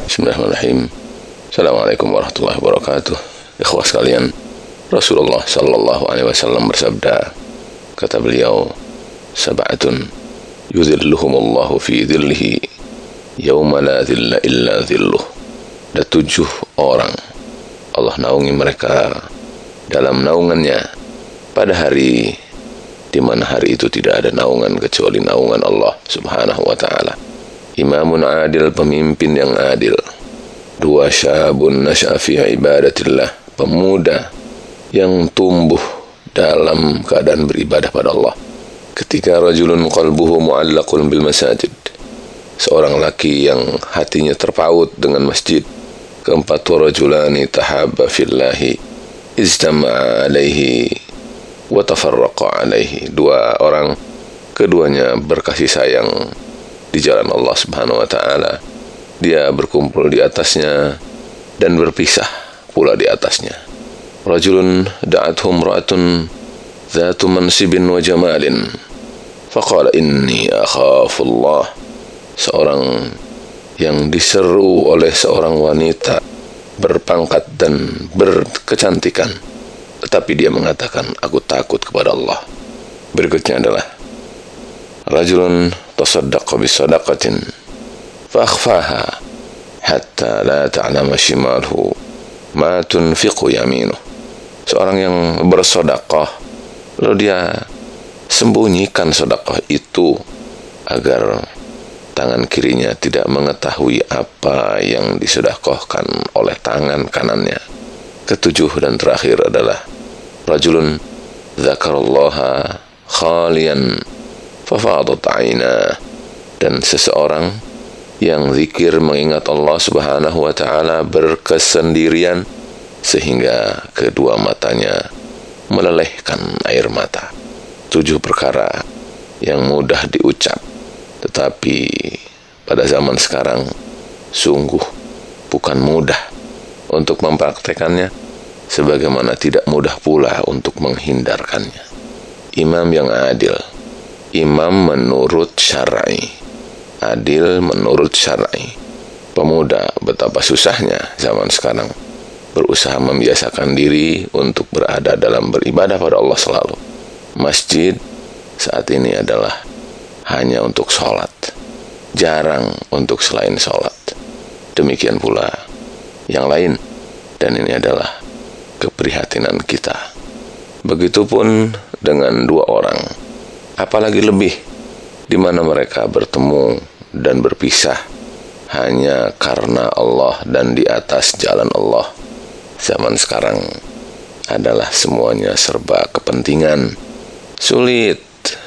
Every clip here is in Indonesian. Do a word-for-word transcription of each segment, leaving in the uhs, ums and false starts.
Bismillahirrahmanirrahim. Assalamualaikum warahmatullahi wabarakatuh. Ikhwah sekalian, Rasulullah sallallahu alaihi wasallam bersabda, kata beliau, sab'atun yudhilluhumullahu fi dhillihi yawma la dhilla illa dhilluh. Ada tujuh orang Allah naungi mereka dalam naungannya pada hari di mana hari itu tidak ada naungan kecuali naungan Allah subhanahu wa ta'ala. Imamun adil, pemimpin yang adil. Dua, syabun nasya'a fi ibadatillah, pemuda yang tumbuh dalam keadaan beribadah pada Allah. Ketiga, rajulun qalbuhu mu'allaqun bil masajid, seorang laki yang hatinya terpaut dengan masjid. Keempat, rajulani tahabba fillahi ijtama'a alaihi wa tafarraqa alaihi, dua orang keduanya berkasih sayang di jalan Allah subhanahu wa ta'ala, dia berkumpul di atasnya dan berpisah pula di atasnya. Rajulun da'athum ra'atun dhatu mansibin wa jamalin faqala inni akhafullah, seorang yang diseru oleh seorang wanita berpangkat dan berkecantikan, tetapi dia mengatakan, aku takut kepada Allah. Berikutnya adalah rajulun tasaddaqa bisadaqatin fa akhfaha hatta la ta'lama shimaluhu ma tunfiqu yaminuh, seorang yang bersedekah lalu dia sembunyikan sedekah itu agar tangan kirinya tidak mengetahui apa yang disedekahkan oleh tangan kanannya. Ketujuh dan terakhir adalah rajulun dzakarallaha khalian fafadat aina, dan seseorang yang zikir mengingat Allah subhanahu wa ta'ala berkesendirian sehingga kedua matanya melelehkan air mata. Tujuh perkara yang mudah diucap, tetapi pada zaman sekarang sungguh bukan mudah untuk mempraktekannya, sebagaimana tidak mudah pula untuk menghindarkannya. Imam yang adil, imam menurut syar'i, adil menurut syar'i. Pemuda, betapa susahnya zaman sekarang berusaha membiasakan diri untuk berada dalam beribadah pada Allah selalu. Masjid saat ini adalah hanya untuk sholat, jarang untuk selain sholat. Demikian pula yang lain, dan ini adalah keprihatinan kita. Begitupun dengan dua orang, apalagi lebih, di mana mereka bertemu dan berpisah hanya karena Allah dan di atas jalan Allah. Zaman sekarang adalah semuanya serba kepentingan, sulit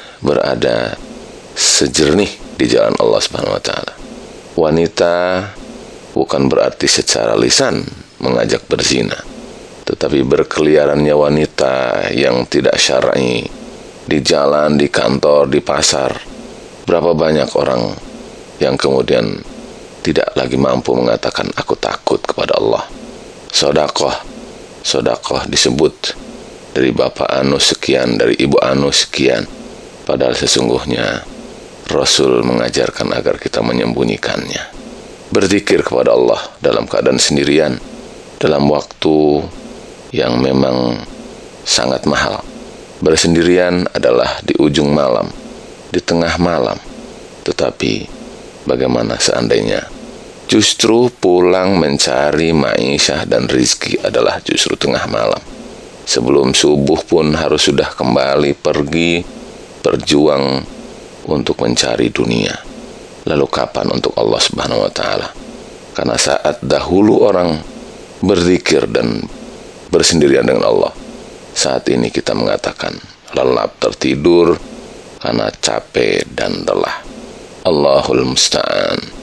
berada sejernih di jalan Allah subhanahu wa ta'ala. Wanita bukan berarti secara lisan mengajak berzina, tetapi berkeliarannya wanita yang tidak syar'i di jalan, di kantor, di pasar. Berapa banyak orang yang kemudian tidak lagi mampu mengatakan aku takut kepada Allah. Sodakoh, sodakoh disebut dari bapak anu sekian, dari ibu anu sekian, padahal sesungguhnya Rasul mengajarkan agar kita menyembunyikannya. Berzikir kepada Allah dalam keadaan sendirian, dalam waktu yang memang sangat mahal. Bersendirian adalah di ujung malam, di tengah malam. Tetapi bagaimana seandainya justru pulang mencari ma'isyah dan rizki adalah justru tengah malam? Sebelum subuh pun harus sudah kembali pergi berjuang untuk mencari dunia. Lalu kapan untuk Allah subhanahu wa ta'ala? Karena saat dahulu orang berzikir dan bersendirian dengan Allah, saat ini kita mengatakan lelap tertidur karena capek dan lelah. Allahul musta'an.